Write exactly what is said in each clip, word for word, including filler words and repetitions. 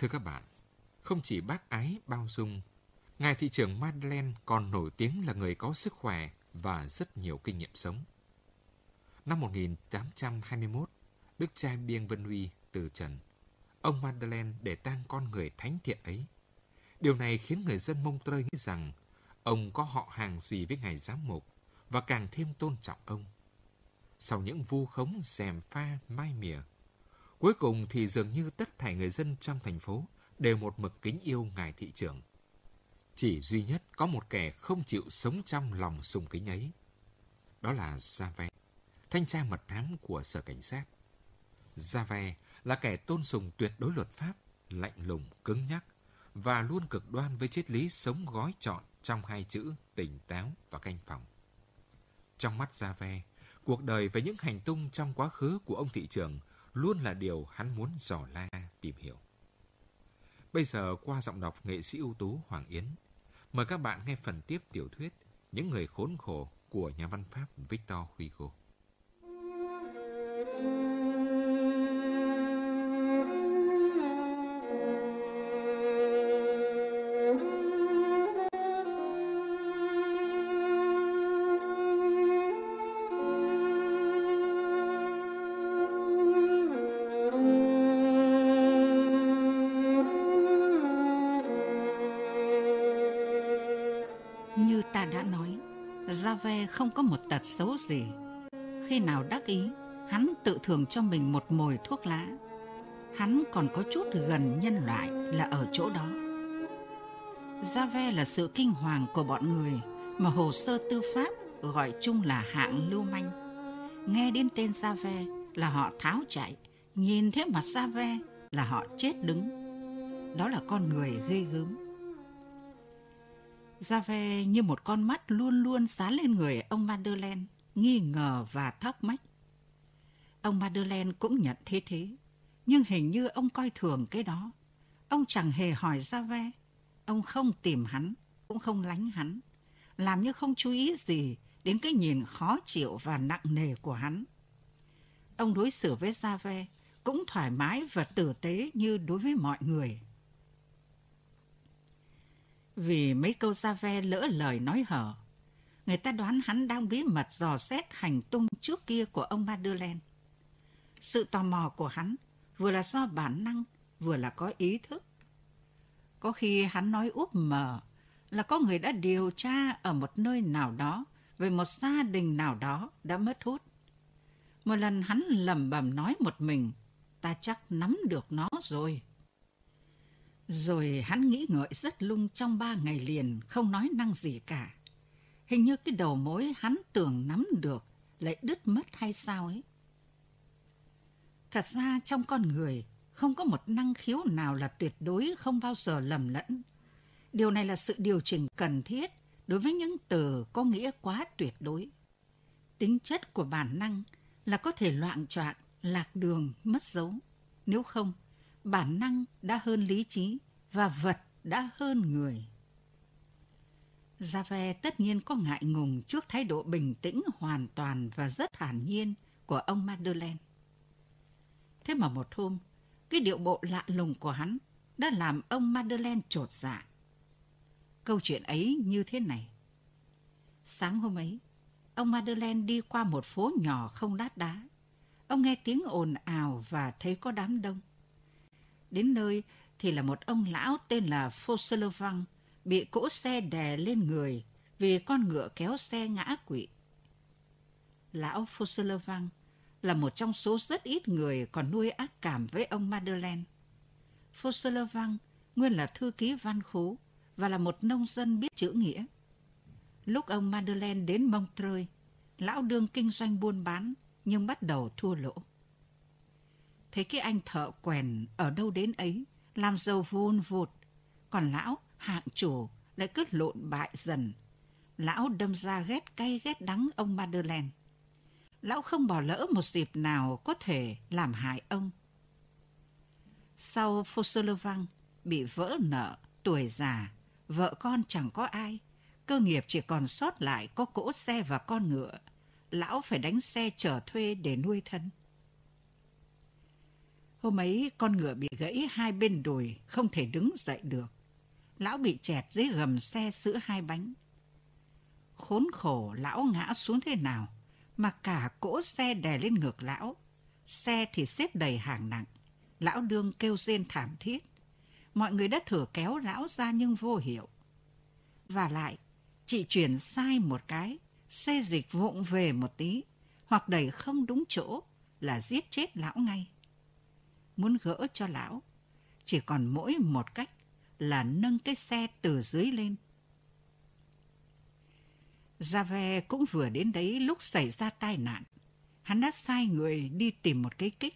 Thưa các bạn, không chỉ bác ái bao dung, ngài thị trưởng Madeleine còn nổi tiếng là người có sức khỏe và rất nhiều kinh nghiệm sống. Năm một nghìn tám trăm hai mươi mốt, đức cha Bienvenu từ trần. Ông Madeleine để tang con người thánh thiện ấy. Điều này khiến người dân Montreuil nghĩ rằng ông có họ hàng gì với ngài giám mục và càng thêm tôn trọng ông. Sau những vu khống gièm pha mai mỉa, cuối cùng thì dường như tất thảy người dân trong thành phố đều một mực kính yêu ngài thị trưởng. Chỉ duy nhất có một kẻ không chịu sống trong lòng sùng kính ấy. Đó là Javert, thanh tra mật thám của sở cảnh sát. Javert là kẻ tôn sùng tuyệt đối luật pháp, lạnh lùng, cứng nhắc và luôn cực đoan với triết lý sống gói trọn trong hai chữ tỉnh táo và canh phòng. Trong mắt Javert, cuộc đời và những hành tung trong quá khứ của ông thị trưởng luôn là điều hắn muốn dò la tìm hiểu. Bây giờ qua giọng đọc nghệ sĩ ưu tú Hoàng Yến, mời các bạn nghe phần tiếp tiểu thuyết Những người khốn khổ của nhà văn Pháp Victor Hugo. Như ta đã nói, Javert không có một tật xấu gì. Khi nào đắc ý, hắn tự thưởng cho mình một mồi thuốc lá. Hắn còn có chút gần nhân loại là ở chỗ đó. Javert là sự kinh hoàng của bọn người mà hồ sơ tư pháp gọi chung là hạng lưu manh. Nghe đến tên Javert là họ tháo chạy, nhìn thấy mặt Javert là họ chết đứng. Đó là con người ghê gớm. Javert như một con mắt luôn luôn dán lên người ông Madeleine, nghi ngờ và thắc mắc. Ông Madeleine cũng nhận thế thế, nhưng hình như ông coi thường cái đó. Ông chẳng hề hỏi Javert, ông không tìm hắn, cũng không lánh hắn, làm như không chú ý gì đến cái nhìn khó chịu và nặng nề của hắn. Ông đối xử với Javert cũng thoải mái và tử tế như đối với mọi người. Vì mấy câu Javert lỡ lời nói hở, người ta đoán hắn đang bí mật dò xét hành tung trước kia của ông Madeleine. Sự tò mò của hắn vừa là do bản năng, vừa là có ý thức. Có khi hắn nói úp mở là có người đã điều tra ở một nơi nào đó về một gia đình nào đó đã mất hút. Một lần hắn lẩm bẩm nói một mình, ta chắc nắm được nó rồi. Rồi hắn nghĩ ngợi rất lung trong ba ngày liền, không nói năng gì cả. Hình như cái đầu mối hắn tưởng nắm được lại đứt mất hay sao ấy. Thật ra trong con người không có một năng khiếu nào là tuyệt đối không bao giờ lầm lẫn. Điều này là sự điều chỉnh cần thiết đối với những từ có nghĩa quá tuyệt đối. Tính chất của bản năng là có thể loạng choạng, lạc đường, mất dấu. Nếu không, bản năng đã hơn lý trí và vật đã hơn người. Javert tất nhiên có ngại ngùng trước thái độ bình tĩnh hoàn toàn và rất thản nhiên của ông Madeleine. Thế mà một hôm, cái điệu bộ lạ lùng của hắn đã làm ông Madeleine chột dạ. Câu chuyện ấy như thế này. Sáng hôm ấy, ông Madeleine đi qua một phố nhỏ không lát đá. Ông nghe tiếng ồn ào và thấy có đám đông. Đến nơi thì là một ông lão tên là Fauchelevent bị cỗ xe đè lên người vì con ngựa kéo xe ngã quỵ. Lão Fauchelevent là một trong số rất ít người còn nuôi ác cảm với ông Madeleine. Fauchelevent nguyên là thư ký văn khố và là một nông dân biết chữ nghĩa. Lúc ông Madeleine đến Montreuil, lão đương kinh doanh buôn bán nhưng bắt đầu thua lỗ. Thấy cái anh thợ quèn ở đâu đến ấy, làm giàu vun vụt, còn lão hạng chủ lại cứ lộn bại dần. Lão đâm ra ghét cay ghét đắng ông Madeleine. Lão không bỏ lỡ một dịp nào có thể làm hại ông. Sau Fauchelevent bị vỡ nợ, tuổi già, vợ con chẳng có ai, cơ nghiệp chỉ còn sót lại có cỗ xe và con ngựa, lão phải đánh xe chở thuê để nuôi thân. Hôm ấy con ngựa bị gãy hai bên đùi, không thể đứng dậy được. Lão bị chẹt dưới gầm xe giữa hai bánh. Khốn khổ lão ngã xuống thế nào mà cả cỗ xe đè lên ngực lão. Xe thì xếp đầy hàng nặng. Lão đương kêu rên thảm thiết. Mọi người đã thử kéo lão ra nhưng vô hiệu. Và lại, chị chuyển sai một cái, xe dịch vụng về một tí, hoặc đẩy không đúng chỗ là giết chết lão ngay. Muốn gỡ cho lão, chỉ còn mỗi một cách là nâng cái xe từ dưới lên. Javert cũng vừa đến đấy lúc xảy ra tai nạn. Hắn đã sai người đi tìm một cái kích.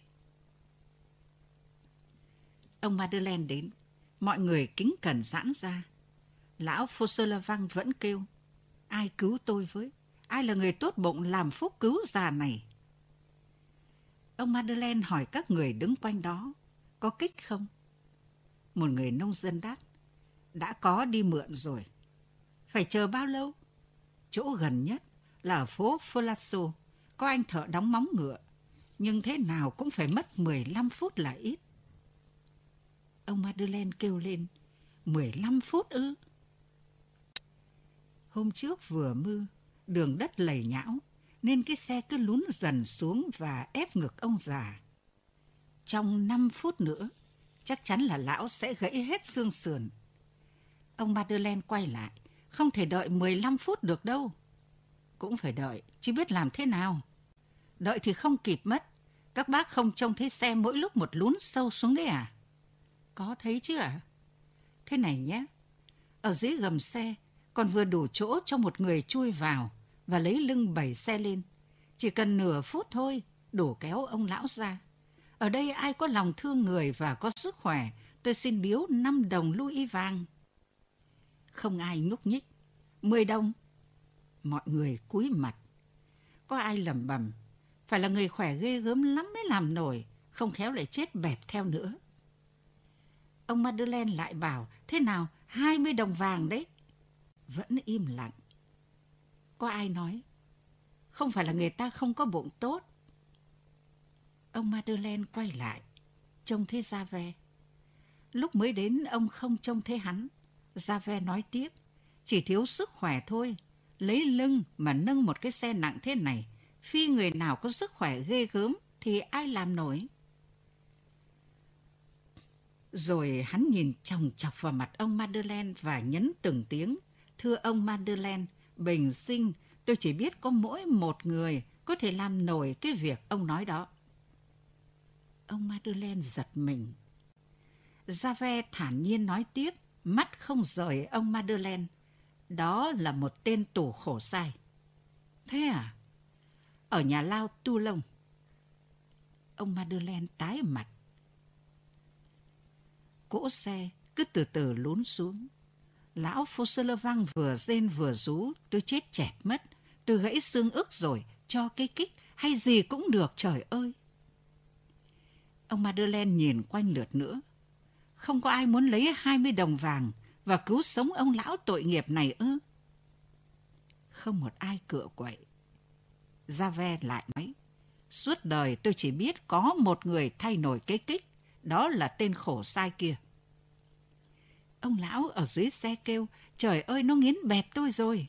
Ông Madeleine đến, mọi người kính cẩn giãn ra. Lão Fauchelevent vẫn kêu, ai cứu tôi với, ai là người tốt bụng làm phúc cứu già này. Ông Madeleine hỏi các người đứng quanh đó, có kích không? Một người nông dân đáp, đã có đi mượn rồi. Phải chờ bao lâu? Chỗ gần nhất là ở phố Folasso, có anh thợ đóng móng ngựa, nhưng thế nào cũng phải mất mười lăm phút là ít. Ông Madeleine kêu lên, mười lăm phút ư? Hôm trước vừa mưa, đường đất lầy nhão, nên cái xe cứ lún dần xuống và ép ngực ông già. Trong năm phút nữa, chắc chắn là lão sẽ gãy hết xương sườn. Ông Madeleine quay lại, không thể đợi mười lăm phút được đâu. Cũng phải đợi, chứ biết làm thế nào. Đợi thì không kịp mất. Các bác không trông thấy xe mỗi lúc một lún sâu xuống đấy à? Có thấy chứ ạ? À? Thế này nhé, ở dưới gầm xe còn vừa đủ chỗ cho một người chui vào và lấy lưng bẩy xe lên. Chỉ cần nửa phút thôi, đủ kéo ông lão ra. Ở đây ai có lòng thương người và có sức khỏe, tôi xin biếu năm đồng louis vàng. Không ai nhúc nhích. Mười đồng. Mọi người cúi mặt. Có ai lẩm bẩm, phải là người khỏe ghê gớm lắm mới làm nổi, không khéo lại chết bẹp theo nữa. Ông Madeleine lại bảo, thế nào, hai mươi đồng vàng đấy. Vẫn im lặng. Có ai nói, không phải là người ta không có bụng tốt. Ông Madeleine quay lại, trông thấy Javert. Lúc mới đến ông không trông thấy hắn. Javert nói tiếp, chỉ thiếu sức khỏe thôi. Lấy lưng mà nâng một cái xe nặng thế này, phi người nào có sức khỏe ghê gớm thì ai làm nổi. Rồi hắn nhìn chòng chọc vào mặt ông Madeleine và nhấn từng tiếng, thưa ông Madeleine, bình sinh tôi chỉ biết có mỗi một người có thể làm nổi cái việc ông nói đó. Ông Madeleine giật mình. Javert thản nhiên nói tiếp, mắt không rời ông Madeleine. Đó là một tên tù khổ sai. Thế à? Ở nhà lao Toulon. Ông Madeleine tái mặt. Cỗ xe cứ từ từ lún xuống. Lão Fauchelevent vừa rên vừa rú, tôi chết chẹt mất, tôi gãy xương ức rồi, cho cái kích hay gì cũng được, trời ơi. Ông Madeleine nhìn quanh lượt nữa. Không có ai muốn lấy hai mươi đồng vàng và cứu sống ông lão tội nghiệp này ư? Không một ai cựa quậy. Javert lại nói, suốt đời tôi chỉ biết có một người thay nổi cái kích, đó là tên khổ sai kia. Ông lão ở dưới xe kêu, trời ơi, nó nghiến bẹp tôi rồi.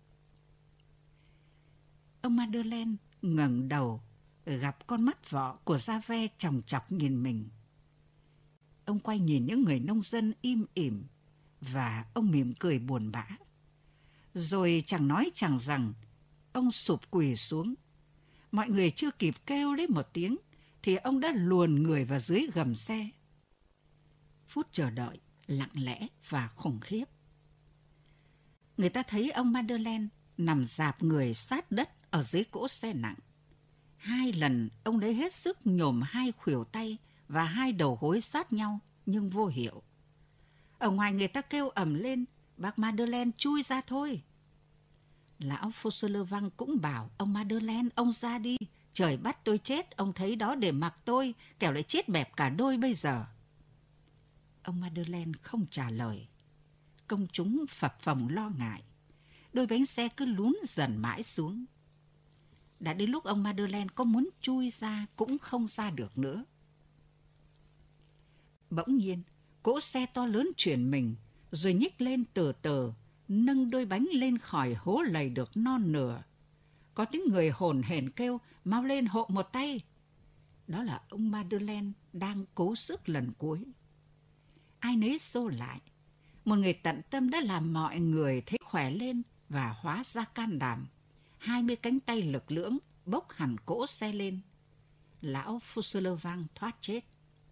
Ông Madeleine ngẩng đầu, gặp con mắt vọ của Javert chòng chọc nhìn mình. Ông quay nhìn những người nông dân im ỉm và ông mỉm cười buồn bã. Rồi chẳng nói chẳng rằng, ông sụp quỳ xuống. Mọi người chưa kịp kêu lấy một tiếng thì ông đã luồn người vào dưới gầm xe. Phút chờ đợi lặng lẽ và khủng khiếp. Người ta thấy ông Madeleine nằm rạp người sát đất ở dưới cỗ xe nặng. Hai lần ông lấy hết sức nhổm hai khuỷu tay và hai đầu gối sát nhau nhưng vô hiệu. Ở ngoài người ta kêu ầm lên, bác Madeleine chui ra thôi. Lão Fauchelevent cũng bảo, ông Madeleine, ông ra đi, trời bắt tôi chết, ông thấy đó để mặc tôi, kẻo lại chết bẹp cả đôi bây giờ. Ông Madeleine không trả lời. Công chúng phập phồng lo ngại. Đôi bánh xe cứ lún dần mãi xuống. Đã đến lúc ông Madeleine có muốn chui ra cũng không ra được nữa. Bỗng nhiên, cỗ xe to lớn chuyển mình, rồi nhích lên từ từ, nâng đôi bánh lên khỏi hố lầy được non nửa. Có tiếng người hồn hển kêu, mau lên hộ một tay. Đó là ông Madeleine đang cố sức lần cuối. Ai nấy xô lại. Một người tận tâm đã làm mọi người thấy khỏe lên và hóa ra can đảm. Hai mươi cánh tay lực lưỡng bốc hẳn cỗ xe lên. Lão Fauchelevent thoát chết.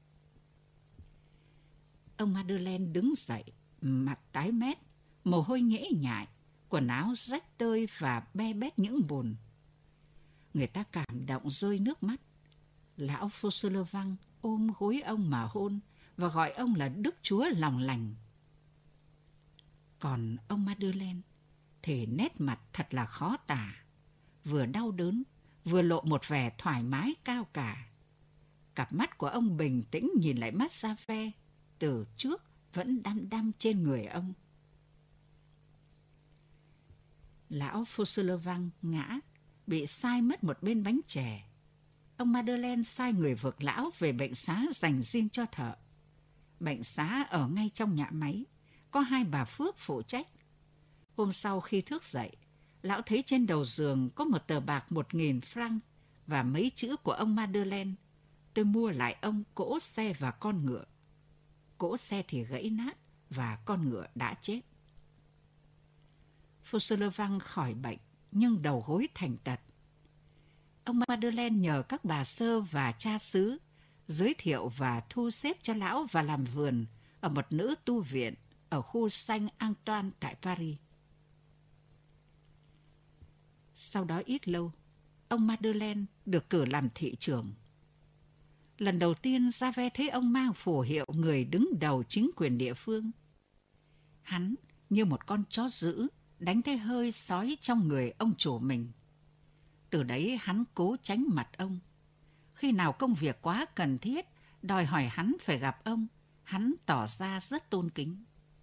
Ông Madeleine đứng dậy, mặt tái mét, mồ hôi nhễ nhại, quần áo rách tơi và be bét những bùn. Người ta cảm động rơi nước mắt. Lão Fauchelevent ôm gối ông mà hôn và gọi ông là Đức Chúa lòng lành. Còn ông Madeleine thì nét mặt thật là khó tả, vừa đau đớn, vừa lộ một vẻ thoải mái cao cả. Cặp mắt của ông bình tĩnh nhìn lại mắt Javert, từ trước vẫn đăm đăm trên người ông. Lão Fauchelevent ngã, bị sai mất một bên bánh chè. Ông Madeleine sai người vực lão về bệnh xá dành riêng cho thợ. Bệnh xá ở ngay trong nhà máy, có hai bà Phước phụ trách. Hôm sau khi thức dậy, lão thấy trên đầu giường có một tờ bạc một nghìn franc và mấy chữ của ông Madeleine. Tôi mua lại ông cỗ xe và con ngựa. Cỗ xe thì gãy nát và con ngựa đã chết. Fauchelevent khỏi bệnh, nhưng đầu gối thành tật. Ông Madeleine nhờ các bà sơ và cha xứ giới thiệu và thu xếp cho lão và làm vườn ở một nữ tu viện ở khu Saint Antoine tại Paris. Sau đó ít lâu, ông Madeleine được cử làm thị trưởng. Lần đầu tiên Javert thấy ông mang phù hiệu người đứng đầu chính quyền địa phương. Hắn như một con chó dữ đánh cái hơi sói trong người ông chủ mình. Từ đấy hắn cố tránh mặt ông. Khi nào công việc quá cần thiết, đòi hỏi hắn phải gặp ông, hắn tỏ ra rất tôn kính.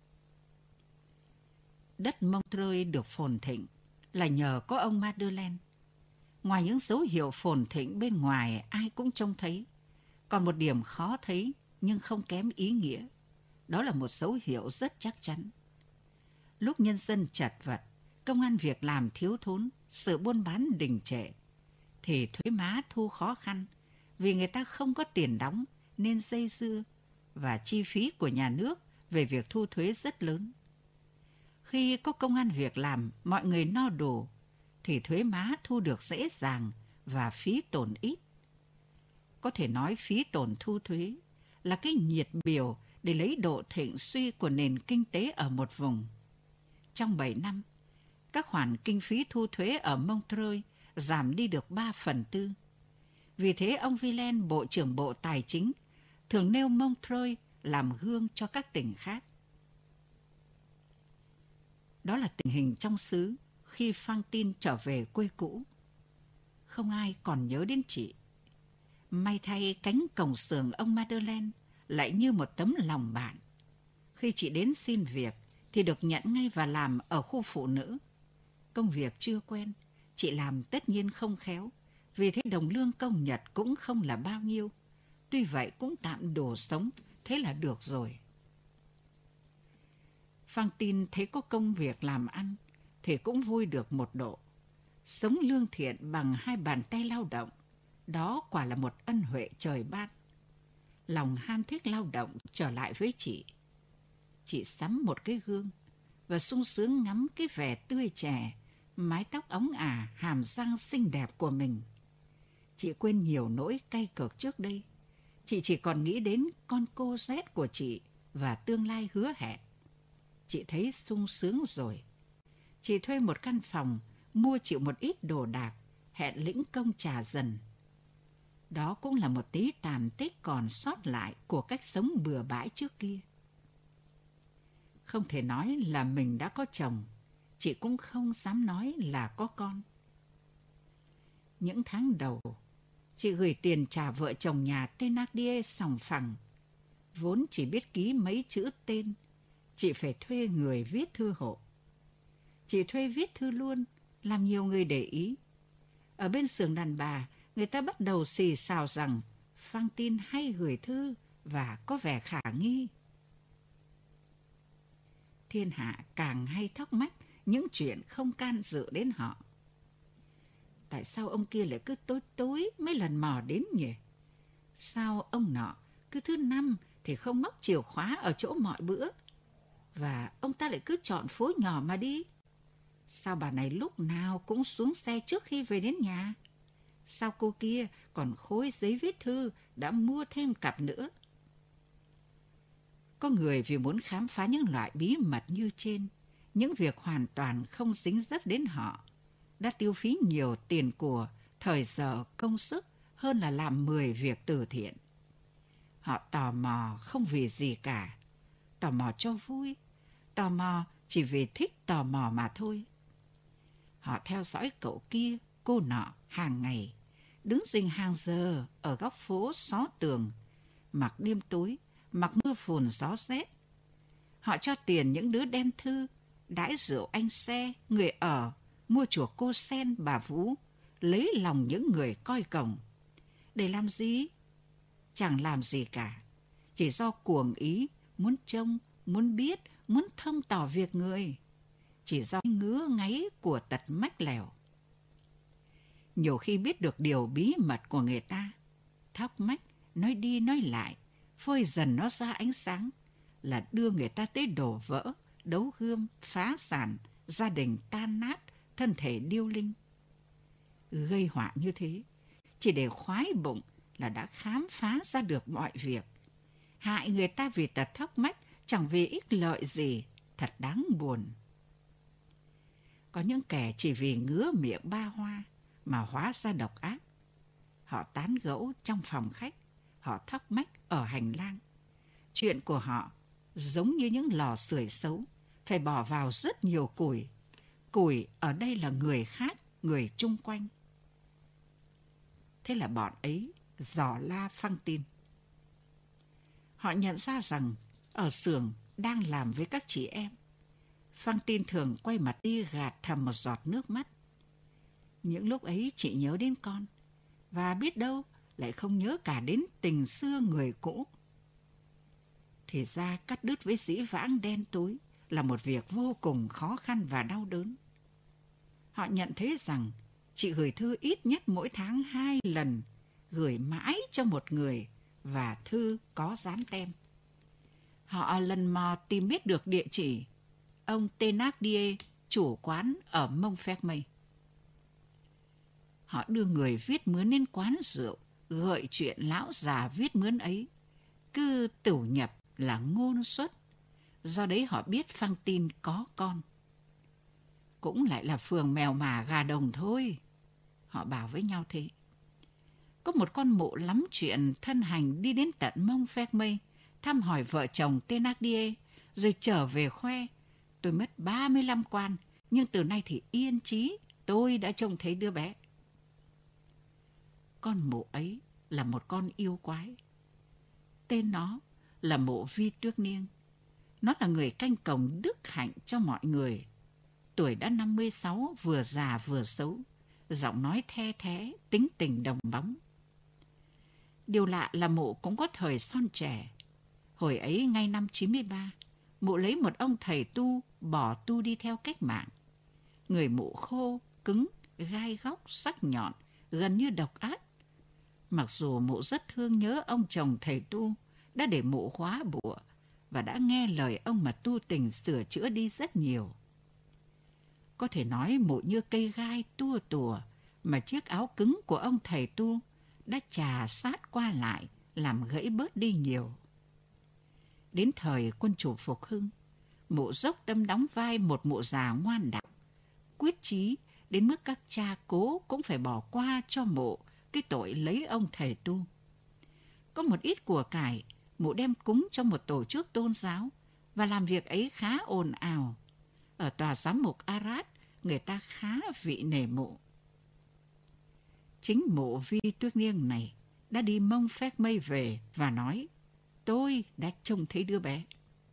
Đất Montreuil được phồn thịnh là nhờ có ông Madeleine. Ngoài những dấu hiệu phồn thịnh bên ngoài ai cũng trông thấy, còn một điểm khó thấy nhưng không kém ý nghĩa. Đó là một dấu hiệu rất chắc chắn. Lúc nhân dân chật vật, công ăn việc làm thiếu thốn, sự buôn bán đình trệ, thì thuế má thu khó khăn vì người ta không có tiền đóng nên dây dưa, và chi phí của nhà nước về việc thu thuế rất lớn. Khi có công ăn việc làm, mọi người no đủ, thì thuế má thu được dễ dàng và phí tổn ít. Có thể nói phí tổn thu thuế là cái nhiệt biểu để lấy độ thịnh suy của nền kinh tế ở một vùng. Trong bảy năm, các khoản kinh phí thu thuế ở Montreuil giảm đi được ba phần tư. Vì thế ông Villain, Bộ trưởng Bộ Tài chính, thường nêu Montreuil làm gương cho các tỉnh khác. Đó là tình hình trong xứ khi Fantine trở về quê cũ. Không ai còn nhớ đến chị. May thay cánh cổng xưởng ông Madeleine lại như một tấm lòng bạn. Khi chị đến xin việc thì được nhận ngay và làm ở khu phụ nữ. Công việc chưa quen, chị làm tất nhiên không khéo, vì thế đồng lương công nhật cũng không là bao nhiêu. Tuy vậy cũng tạm đủ sống, thế là được rồi. Fantine thấy có công việc làm ăn thì cũng vui được một độ. Sống lương thiện bằng hai bàn tay lao động, đó quả là một ân huệ trời ban. Lòng ham thích lao động trở lại với chị. Chị sắm một cái gương và sung sướng ngắm cái vẻ tươi trẻ, mái tóc óng ả, hàm răng xinh đẹp của mình. Chị quên nhiều nỗi cay cợt trước đây. Chị chỉ còn nghĩ đến con cô Z của chị và tương lai hứa hẹn. Chị thấy sung sướng rồi. Chị thuê một căn phòng, mua chịu một ít đồ đạc, hẹn lĩnh công trả dần. Đó cũng là một tí tàn tích còn sót lại của cách sống bừa bãi trước kia. Không thể nói là mình đã có chồng, chị cũng không dám nói là có con. Những tháng đầu, chị gửi tiền trả vợ chồng nhà Thénardier sòng phẳng. Vốn chỉ biết ký mấy chữ tên, chị phải thuê người viết thư hộ. Chị thuê viết thư luôn, làm nhiều người để ý. Ở bên xưởng đàn bà, người ta bắt đầu xì xào rằng Fantine hay gửi thư và có vẻ khả nghi. Thiên hạ càng hay thắc mắc những chuyện không can dự đến họ. Tại sao ông kia lại cứ tối tối mấy lần mò đến nhỉ? Sao ông nọ cứ thứ năm thì không móc chìa khóa ở chỗ mọi bữa? Và ông ta lại cứ chọn phố nhỏ mà đi? Sao bà này lúc nào cũng xuống xe trước khi về đến nhà? Sao cô kia còn khối giấy viết thư đã mua thêm cặp nữa? Có người vì muốn khám phá những loại bí mật như trên, những việc hoàn toàn không dính dấp đến họ, đã tiêu phí nhiều tiền của, thời giờ, công sức hơn là làm mười việc từ thiện. Họ tò mò không vì gì cả, tò mò cho vui, tò mò chỉ vì thích tò mò mà thôi. Họ theo dõi cậu kia, cô nọ hàng ngày, đứng rình hàng giờ ở góc phố xó tường, mặc đêm tối, mặc mưa phùn gió rét. Họ cho tiền những đứa đem thư, đãi rượu anh xe, người ở, mua chuộc cô sen bà Vú, lấy lòng những người coi cổng. Để làm gì? Chẳng làm gì cả. Chỉ do cuồng ý, muốn trông, muốn biết, muốn thông tỏ việc người. Chỉ do ngứa ngáy của tật mách lèo. Nhiều khi biết được điều bí mật của người ta, thắc mách, nói đi nói lại, phơi dần nó ra ánh sáng, là đưa người ta tới đổ vỡ, đấu gươm, phá sản, gia đình tan nát, thân thể điêu linh. Gây họa như thế, chỉ để khoái bụng là đã khám phá ra được mọi việc. Hại người ta vì tật thắc mách, chẳng vì ích lợi gì, thật đáng buồn. Có những kẻ chỉ vì ngứa miệng ba hoa mà hóa ra độc ác. Họ tán gẫu trong phòng khách, họ thắc mách ở hành lang. Chuyện của họ giống như những lò sưởi xấu, phải bỏ vào rất nhiều củi. Củi ở đây là người khác, người chung quanh. Thế là bọn ấy dò la phăng tin. Họ nhận ra rằng ở xưởng đang làm với các chị em. Phăng tin thường quay mặt đi gạt thầm một giọt nước mắt. Những lúc ấy chị nhớ đến con, và biết đâu lại không nhớ cả đến tình xưa người cũ. Thì ra cắt đứt với dĩ vãng đen tối là một việc vô cùng khó khăn và đau đớn. Họ nhận thấy rằng chị gửi thư ít nhất mỗi tháng hai lần, gửi mãi cho một người, và thư có dán tem. Họ lần mò tìm biết được địa chỉ ông Thénardier, chủ quán ở Montfermeil. Họ đưa người viết mướn đến quán rượu, gợi chuyện lão già viết mướn ấy. Cứ tửu nhập là ngôn xuất, do đấy họ biết phăng tin có con. Cũng lại là phường mèo mà gà đồng thôi, họ bảo với nhau thế. Có một con mụ lắm chuyện thân hành đi đến tận Montfermeil, thăm hỏi vợ chồng Thénardier, rồi trở về khoe. Tôi mất ba mươi lăm quan, nhưng từ nay thì yên trí, tôi đã trông thấy đứa bé. Con mụ ấy là một con yêu quái. Tên nó là mụ Vi Tuyết Niêng. Nó là người canh cổng đức hạnh cho mọi người. Tuổi đã năm mươi sáu, vừa già vừa xấu, giọng nói the thé, tính tình đồng bóng. Điều lạ là mụ cũng có thời son trẻ. Hồi ấy ngay năm chín mươi ba, mụ lấy một ông thầy tu bỏ tu đi theo cách mạng. Người mụ khô, cứng, gai góc, sắc nhọn, gần như độc ác. Mặc dù mụ rất thương nhớ ông chồng thầy tu đã để mụ khóa bụa và đã nghe lời ông mà tu tình sửa chữa đi rất nhiều. Có thể nói mụ như cây gai tua tùa mà chiếc áo cứng của ông thầy tu đã chà sát qua lại, làm gãy bớt đi nhiều. Đến thời quân chủ phục hưng, mụ dốc tâm đóng vai một mụ già ngoan đạo, quyết chí đến mức các cha cố cũng phải bỏ qua cho mụ cái tội lấy ông thầy tu. Có một ít của cải, mụ đem cúng cho một tổ chức tôn giáo và làm việc ấy khá ồn ào. Ở tòa giám mục Arad, người ta khá vị nể mụ. Chính mụ Vi Tuyết Niêng này đã đi Montfermeil về và nói, tôi đã trông thấy đứa bé.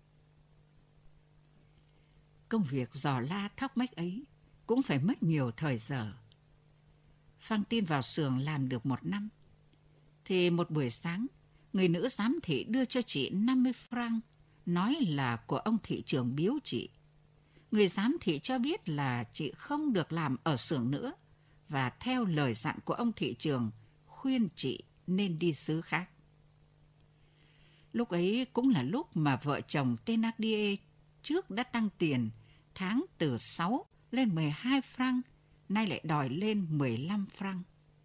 Công việc dò la thóc mách ấy cũng phải mất nhiều thời giờ. Phăng tin vào xưởng làm được một năm, thì một buổi sáng, người nữ giám thị đưa cho chị năm mươi franc, nói là của ông thị trưởng biếu chị. Người giám thị cho biết là chị không được làm ở xưởng nữa, và theo lời dặn của ông thị trưởng khuyên chị nên đi xứ khác. Lúc ấy cũng là lúc mà vợ chồng Thénardier trước đã tăng tiền tháng từ sáu lên mười hai franc, nay lại đòi lên mười lăm franc.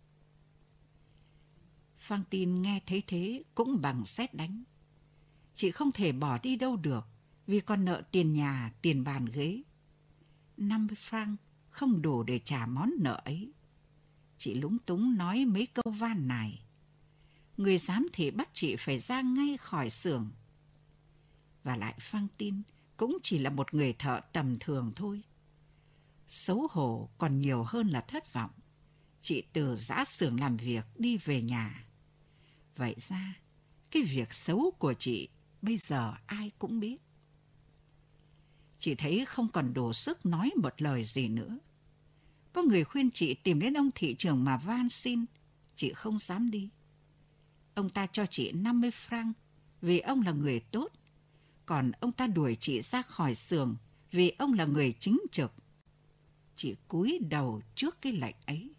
Fantine nghe thấy thế cũng bằng sét đánh. Chị không thể bỏ đi đâu được vì còn nợ tiền nhà, tiền bàn ghế. năm mươi franc không đủ để trả món nợ ấy. Chị lúng túng nói mấy câu van nài. Người giám thị bắt chị phải ra ngay khỏi xưởng. Và lại Fantine cũng chỉ là một người thợ tầm thường thôi. Xấu hổ còn nhiều hơn là thất vọng. Chị từ giã xưởng làm việc đi về nhà. Vậy ra, cái việc xấu của chị bây giờ ai cũng biết. Chị thấy không còn đủ sức nói một lời gì nữa. Có người khuyên chị tìm đến ông thị trưởng mà van xin, chị không dám đi. Ông ta cho chị năm mươi franc vì ông là người tốt, còn ông ta đuổi chị ra khỏi xưởng vì ông là người chính trực. Chị cúi đầu trước cái lệnh ấy.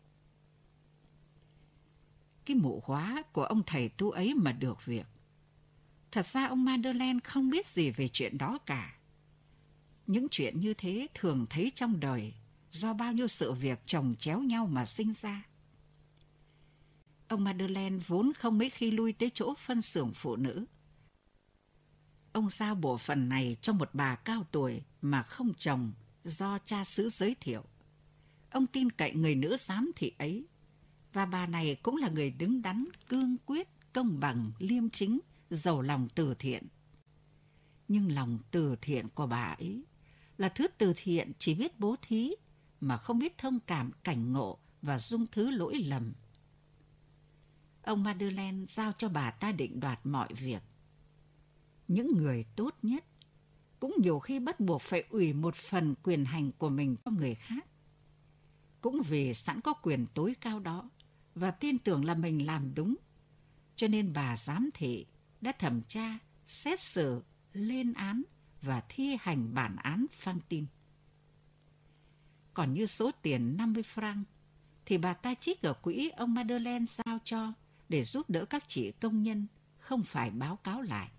Cái mụ hóa của ông thầy tu ấy mà được việc. Thật ra ông Madeleine không biết gì về chuyện đó cả. Những chuyện như thế thường thấy trong đời do bao nhiêu sự việc chồng chéo nhau mà sinh ra. Ông Madeleine vốn không mấy khi lui tới chỗ phân xưởng phụ nữ. Ông giao bộ phận này cho một bà cao tuổi mà không chồng do cha xứ giới thiệu. Ông tin cậy người nữ giám thị ấy, và bà này cũng là người đứng đắn, cương quyết, công bằng, liêm chính, giàu lòng từ thiện. Nhưng lòng từ thiện của bà ấy là thứ từ thiện chỉ biết bố thí mà không biết thông cảm cảnh ngộ và dung thứ lỗi lầm. Ông Madeleine giao cho bà ta định đoạt mọi việc. Những người tốt nhất cũng nhiều khi bắt buộc phải ủy một phần quyền hành của mình cho người khác. Cũng vì sẵn có quyền tối cao đó và tin tưởng là mình làm đúng, cho nên bà giám thị đã thẩm tra, xét xử, lên án và thi hành bản án Fantine. Còn như số tiền năm mươi franc thì bà ta trích ở quỹ ông Madeleine giao cho để giúp đỡ các chị công nhân, không phải báo cáo lại.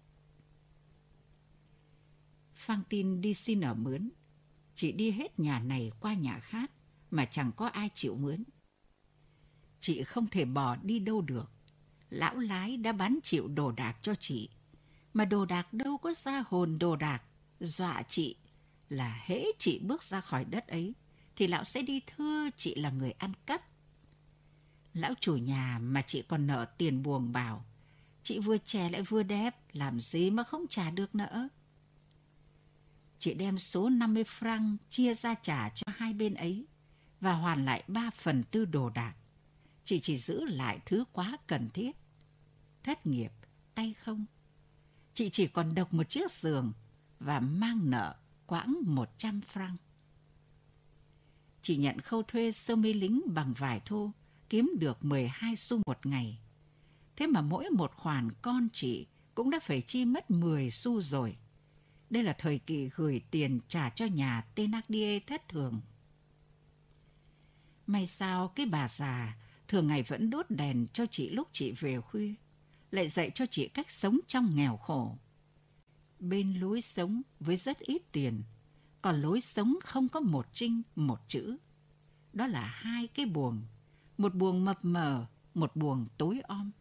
Fantine đi xin ở mướn. Chị đi hết nhà này qua nhà khác mà chẳng có ai chịu mướn. Chị không thể bỏ đi đâu được. Lão lái đã bán chịu đồ đạc cho chị. Mà đồ đạc đâu có ra hồn đồ đạc. Dọa chị là hễ chị bước ra khỏi đất ấy thì lão sẽ đi thưa chị là người ăn cắp. Lão chủ nhà mà chị còn nợ tiền buồng bảo, chị vừa trẻ lại vừa đẹp, làm gì mà không trả được nợ. Chị đem số năm mươi franc chia ra trả cho hai bên ấy và hoàn lại ba phần tư đồ đạc. Chị chỉ giữ lại thứ quá cần thiết. Thất nghiệp, tay không. Chị chỉ còn độc một chiếc giường và mang nợ quãng một trăm franc. Chị nhận khâu thuê sơ mi lính bằng vải thô, kiếm được mười hai xu một ngày. Thế mà mỗi một khoản con chị cũng đã phải chi mất mười xu rồi. Đây là thời kỳ gửi tiền trả cho nhà Thénardier thất thường. May sao cái bà già thường ngày vẫn đốt đèn cho chị lúc chị về khuya, lại dạy cho chị cách sống trong nghèo khổ. Bên lối sống với rất ít tiền, còn lối sống không có một trinh, một chữ. Đó là hai cái buồng, một buồng mập mờ, một buồng tối om.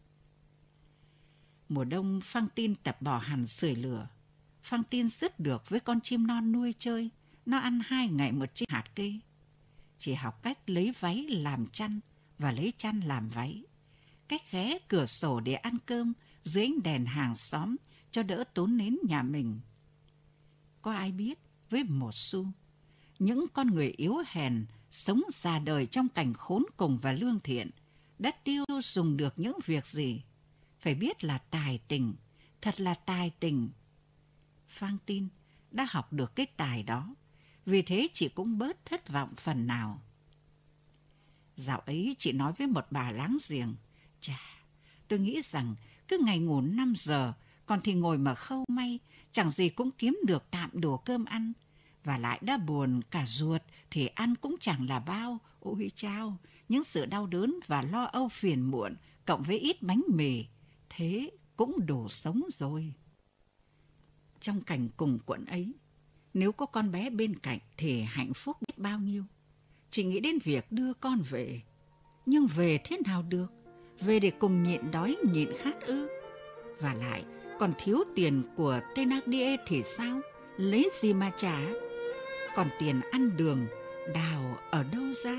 Mùa đông Fantine tập bỏ hẳn sưởi lửa. Fantine dứt được với con chim non nuôi chơi, nó ăn hai ngày một chiếc hạt cây. Chỉ học cách lấy váy làm chăn và lấy chăn làm váy. Cách ghé cửa sổ để ăn cơm dưới ánh đèn hàng xóm cho đỡ tốn nến nhà mình. Có ai biết với một xu, những con người yếu hèn sống già đời trong cảnh khốn cùng và lương thiện đã tiêu dùng được những việc gì? Phải biết là tài tình, thật là tài tình. Fantine đã học được cái tài đó, vì thế chị cũng bớt thất vọng phần nào. Dạo ấy chị nói với một bà láng giềng, chà, tôi nghĩ rằng cứ ngày ngủ năm giờ, còn thì ngồi mà khâu may, chẳng gì cũng kiếm được tạm đồ cơm ăn. Và lại đã buồn cả ruột thì ăn cũng chẳng là bao. Ôi chao, những sự đau đớn và lo âu phiền muộn cộng với ít bánh mì, thế cũng đủ sống rồi. Trong cảnh cùng quẫn ấy, nếu có con bé bên cạnh thì hạnh phúc biết bao nhiêu. Chỉ nghĩ đến việc đưa con về. Nhưng về thế nào được? Về để cùng nhịn đói nhịn khát ư? Và lại còn thiếu tiền của Thénardier thì sao? Lấy gì mà trả? Còn tiền ăn đường đào ở đâu ra?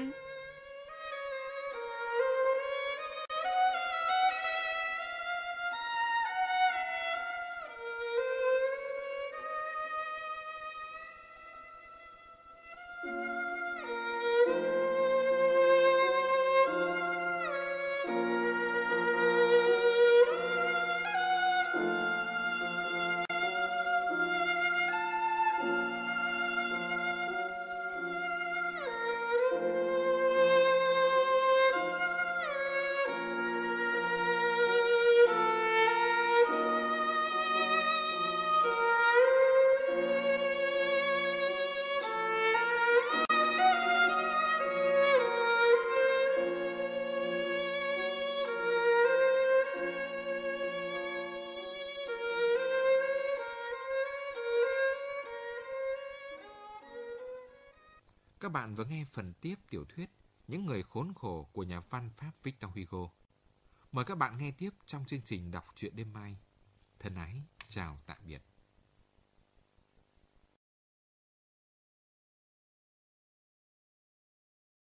Các bạn vừa nghe phần tiếp tiểu thuyết Những người khốn khổ của nhà văn Pháp Victor Hugo. Mời các bạn nghe tiếp trong chương trình đọc truyện đêm mai. Thân ái, chào tạm biệt.